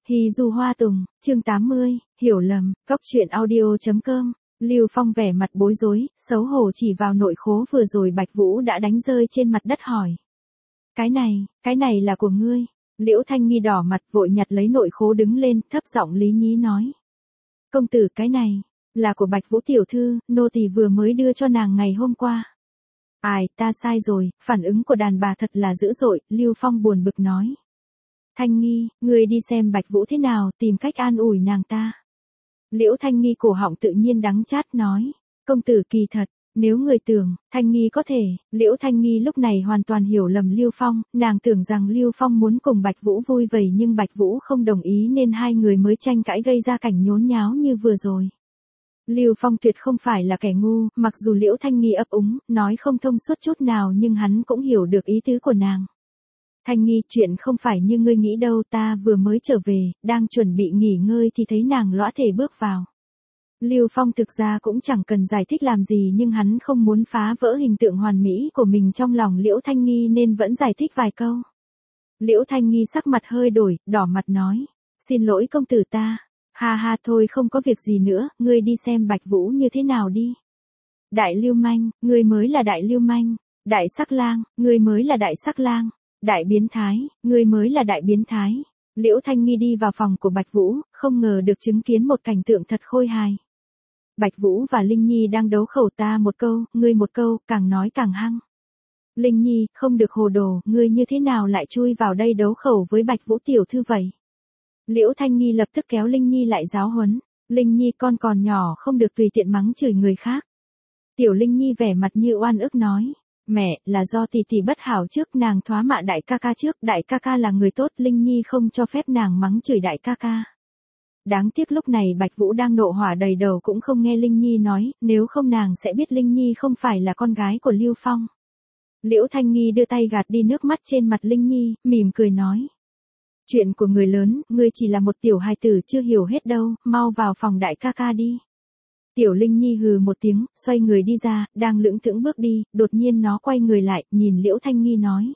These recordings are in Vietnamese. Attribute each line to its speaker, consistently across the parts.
Speaker 1: Hy du hoa tùng, chương 80, hiểu lầm, cóc truyện audio.com. Lưu Phong vẻ mặt bối rối, xấu hổ chỉ vào nội khố vừa rồi Bạch Vũ đã đánh rơi trên mặt đất hỏi. Cái này là của ngươi. Liễu Thanh Nghi đỏ mặt vội nhặt lấy nội khố đứng lên, thấp giọng lý nhí nói. Công tử, cái này là của Bạch Vũ tiểu thư, nô tỳ vừa mới đưa cho nàng ngày hôm qua. Ai, ta sai rồi, phản ứng của đàn bà thật là dữ dội, Lưu Phong buồn bực nói. Thanh Nghi, ngươi đi xem Bạch Vũ thế nào, tìm cách an ủi nàng ta. Liễu Thanh Nghi cổ họng tự nhiên đắng chát nói, công tử kỳ thật, nếu người tưởng, Thanh Nghi có thể, Liễu Thanh Nghi lúc này hoàn toàn hiểu lầm Lưu Phong, nàng tưởng rằng Lưu Phong muốn cùng Bạch Vũ vui vầy nhưng Bạch Vũ không đồng ý nên hai người mới tranh cãi gây ra cảnh nhốn nháo như vừa rồi. Lưu Phong tuyệt không phải là kẻ ngu, mặc dù Liễu Thanh Nghi ấp úng, nói không thông suốt chút nào nhưng hắn cũng hiểu được ý tứ của nàng. Thanh Nghi, chuyện không phải như ngươi nghĩ đâu, ta vừa mới trở về, đang chuẩn bị nghỉ ngơi thì thấy nàng lõa thể bước vào. Lưu Phong thực ra cũng chẳng cần giải thích làm gì nhưng hắn không muốn phá vỡ hình tượng hoàn mỹ của mình trong lòng Liễu Thanh Nghi nên vẫn giải thích vài câu. Liễu Thanh Nghi sắc mặt hơi đổi, đỏ mặt nói, xin lỗi công tử ta. Ha thôi không có việc gì nữa, ngươi đi xem Bạch Vũ như thế nào đi. Đại lưu manh, ngươi mới là đại lưu manh. Đại sắc lang, ngươi mới là đại sắc lang. Đại biến thái, ngươi mới là đại biến thái. Liễu Thanh Nghi đi vào phòng của Bạch Vũ, không ngờ được chứng kiến một cảnh tượng thật khôi hài. Bạch Vũ và Linh Nhi đang đấu khẩu, ta một câu, ngươi một câu, càng nói càng hăng. Linh Nhi, không được hồ đồ, ngươi như thế nào lại chui vào đây đấu khẩu với Bạch Vũ tiểu thư vậy? Liễu Thanh Nghi lập tức kéo Linh Nhi lại giáo huấn. Linh Nhi, con còn nhỏ không được tùy tiện mắng chửi người khác. Tiểu Linh Nhi vẻ mặt như oan ức nói. Mẹ, là do tỷ tỷ bất hảo trước, nàng thoá mạ đại ca ca trước, đại ca ca là người tốt, Linh Nhi không cho phép nàng mắng chửi đại ca ca. Đáng tiếc lúc này Bạch Vũ đang nộ hỏa đầy đầu cũng không nghe Linh Nhi nói, nếu không nàng sẽ biết Linh Nhi không phải là con gái của Lưu Phong. Liễu Thanh Nghi đưa tay gạt đi nước mắt trên mặt Linh Nhi, mỉm cười nói. Chuyện của người lớn, ngươi chỉ là một tiểu hài tử chưa hiểu hết đâu, mau vào phòng đại ca ca đi. Tiểu Linh Nhi hừ một tiếng, xoay người đi ra, đang lững thững bước đi, đột nhiên nó quay người lại, nhìn Liễu Thanh Nghi nói.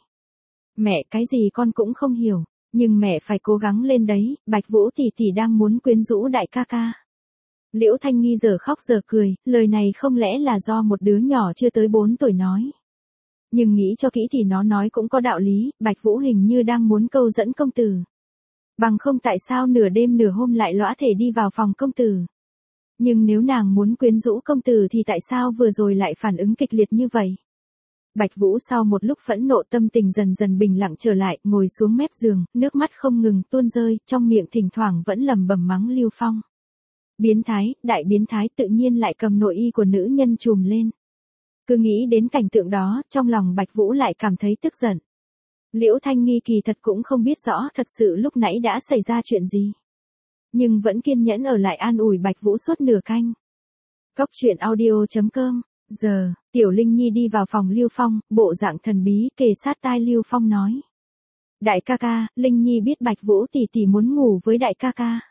Speaker 1: Mẹ, cái gì con cũng không hiểu, nhưng mẹ phải cố gắng lên đấy, Bạch Vũ tỷ tỷ đang muốn quyến rũ đại ca ca. Liễu Thanh Nghi giờ khóc giờ cười, lời này không lẽ là do một đứa nhỏ chưa tới 4 tuổi nói. Nhưng nghĩ cho kỹ thì nó nói cũng có đạo lý, Bạch Vũ hình như đang muốn câu dẫn công tử. Bằng không tại sao nửa đêm nửa hôm lại lõa thể đi vào phòng công tử. Nhưng nếu nàng muốn quyến rũ công tử thì tại sao vừa rồi lại phản ứng kịch liệt như vậy? Bạch Vũ sau một lúc phẫn nộ tâm tình dần dần bình lặng trở lại, ngồi xuống mép giường, nước mắt không ngừng tuôn rơi, trong miệng thỉnh thoảng vẫn lẩm bẩm mắng Lưu Phong. Biến thái, đại biến thái, tự nhiên lại cầm nội y của nữ nhân trùm lên. Cứ nghĩ đến cảnh tượng đó, trong lòng Bạch Vũ lại cảm thấy tức giận. Liễu Thanh Nghi kỳ thật cũng không biết rõ thật sự lúc nãy đã xảy ra chuyện gì. Nhưng vẫn kiên nhẫn ở lại an ủi Bạch Vũ suốt nửa canh. Cóc truyện audio.com. Giờ, Tiểu Linh Nhi đi vào phòng Lưu Phong, bộ dạng thần bí kề sát tai Lưu Phong nói. Đại ca ca, Linh Nhi biết Bạch Vũ tỷ tỷ muốn ngủ với đại ca ca.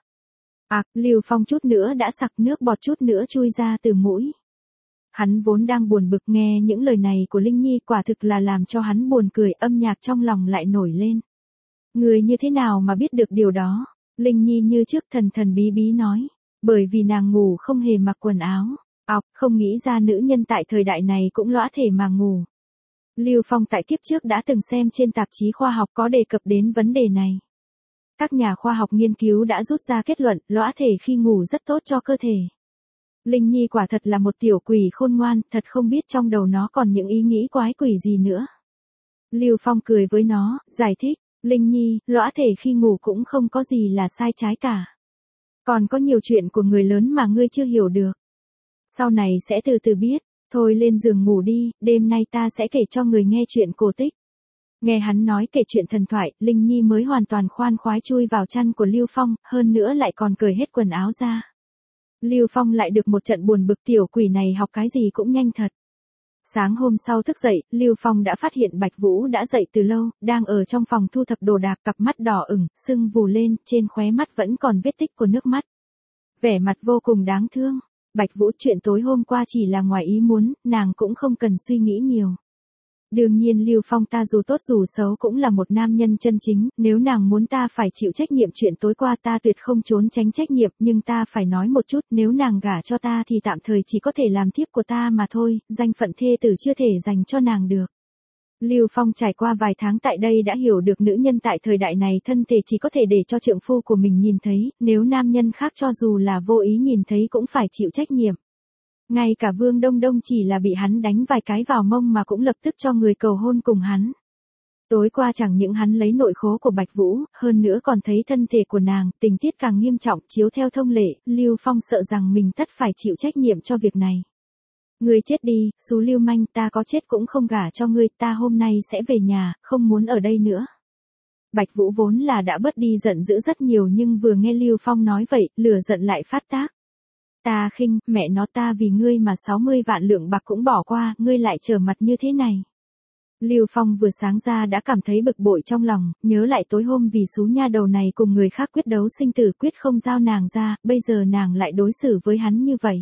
Speaker 1: Lưu Phong chút nữa đã sặc nước bọt chút nữa chui ra từ mũi. Hắn vốn đang buồn bực nghe những lời này của Linh Nhi quả thực là làm cho hắn buồn cười, âm nhạc trong lòng lại nổi lên. Người như thế nào mà biết được điều đó? Linh Nhi như trước thần thần bí bí nói. Bởi vì nàng ngủ không hề mặc quần áo. Không nghĩ ra nữ nhân tại thời đại này cũng lõa thể mà ngủ. Lưu Phong tại kiếp trước đã từng xem trên tạp chí khoa học có đề cập đến vấn đề này. Các nhà khoa học nghiên cứu đã rút ra kết luận lõa thể khi ngủ rất tốt cho cơ thể. Linh Nhi quả thật là một tiểu quỷ khôn ngoan, thật không biết trong đầu nó còn những ý nghĩ quái quỷ gì nữa. Lưu Phong cười với nó, giải thích, Linh Nhi, lõa thể khi ngủ cũng không có gì là sai trái cả. Còn có nhiều chuyện của người lớn mà ngươi chưa hiểu được. Sau này sẽ từ từ biết, thôi lên giường ngủ đi, đêm nay ta sẽ kể cho người nghe chuyện cổ tích. Nghe hắn nói kể chuyện thần thoại, Linh Nhi mới hoàn toàn khoan khoái chui vào chăn của Lưu Phong, hơn nữa lại còn cởi hết quần áo ra. Lưu Phong lại được một trận buồn bực, tiểu quỷ này học cái gì cũng nhanh thật. Sáng hôm sau thức dậy, Lưu Phong đã phát hiện Bạch Vũ đã dậy từ lâu, đang ở trong phòng thu thập đồ đạc, cặp mắt đỏ ửng, sưng vù lên, trên khóe mắt vẫn còn vết tích của nước mắt. Vẻ mặt vô cùng đáng thương. Bạch Vũ, chuyện tối hôm qua chỉ là ngoài ý muốn, nàng cũng không cần suy nghĩ nhiều. Đương nhiên Lưu Phong ta dù tốt dù xấu cũng là một nam nhân chân chính, nếu nàng muốn ta phải chịu trách nhiệm chuyện tối qua ta tuyệt không trốn tránh trách nhiệm, nhưng ta phải nói một chút, nếu nàng gả cho ta thì tạm thời chỉ có thể làm thiếp của ta mà thôi, danh phận thê tử chưa thể dành cho nàng được. Lưu Phong trải qua vài tháng tại đây đã hiểu được nữ nhân tại thời đại này thân thể chỉ có thể để cho trượng phu của mình nhìn thấy, nếu nam nhân khác cho dù là vô ý nhìn thấy cũng phải chịu trách nhiệm. Ngay cả Vương Đông Đông chỉ là bị hắn đánh vài cái vào mông mà cũng lập tức cho người cầu hôn cùng hắn. Tối qua chẳng những hắn lấy nội khố của Bạch Vũ, hơn nữa còn thấy thân thể của nàng, tình tiết càng nghiêm trọng, chiếu theo thông lệ, Lưu Phong sợ rằng mình tất phải chịu trách nhiệm cho việc này. Ngươi chết đi, xú lưu manh, ta có chết cũng không gả cho ngươi, ta hôm nay sẽ về nhà, không muốn ở đây nữa. Bạch Vũ vốn là đã bớt đi giận dữ rất nhiều nhưng vừa nghe Lưu Phong nói vậy, lửa giận lại phát tác. Ta khinh, mẹ nó ta vì ngươi mà 60 vạn lượng bạc cũng bỏ qua, ngươi lại trở mặt như thế này. Lưu Phong vừa sáng ra đã cảm thấy bực bội trong lòng, nhớ lại tối hôm vì xú nha đầu này cùng người khác quyết đấu sinh tử quyết không giao nàng ra, bây giờ nàng lại đối xử với hắn như vậy.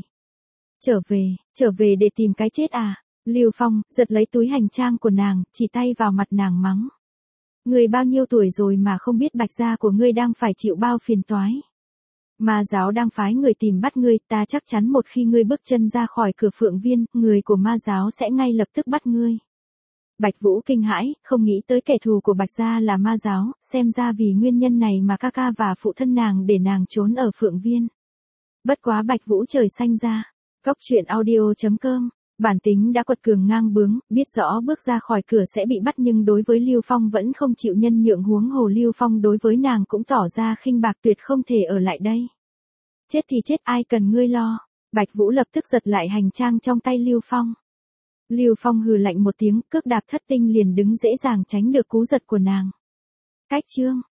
Speaker 1: Trở về để tìm cái chết à? Lưu Phong, giật lấy túi hành trang của nàng, chỉ tay vào mặt nàng mắng. Ngươi bao nhiêu tuổi rồi mà không biết Bạch gia của ngươi đang phải chịu bao phiền toái. Ma giáo đang phái người tìm bắt ngươi, ta chắc chắn một khi ngươi bước chân ra khỏi cửa Phượng Viên, người của ma giáo sẽ ngay lập tức bắt ngươi. Bạch Vũ kinh hãi, không nghĩ tới kẻ thù của Bạch gia là ma giáo, xem ra vì nguyên nhân này mà ca ca và phụ thân nàng để nàng trốn ở Phượng Viên. Bất quá Bạch Vũ trời xanh ra. Cóc truyện audio.com, bản tính đã quật cường ngang bướng, biết rõ bước ra khỏi cửa sẽ bị bắt nhưng đối với Lưu Phong vẫn không chịu nhân nhượng, huống hồ Lưu Phong đối với nàng cũng tỏ ra khinh bạc, tuyệt không thể ở lại đây. Chết thì chết, ai cần ngươi lo. Bạch Vũ lập tức giật lại hành trang trong tay Lưu Phong. Lưu Phong hừ lạnh một tiếng, cước đạp thất tinh liền đứng dễ dàng tránh được cú giật của nàng. Cách chương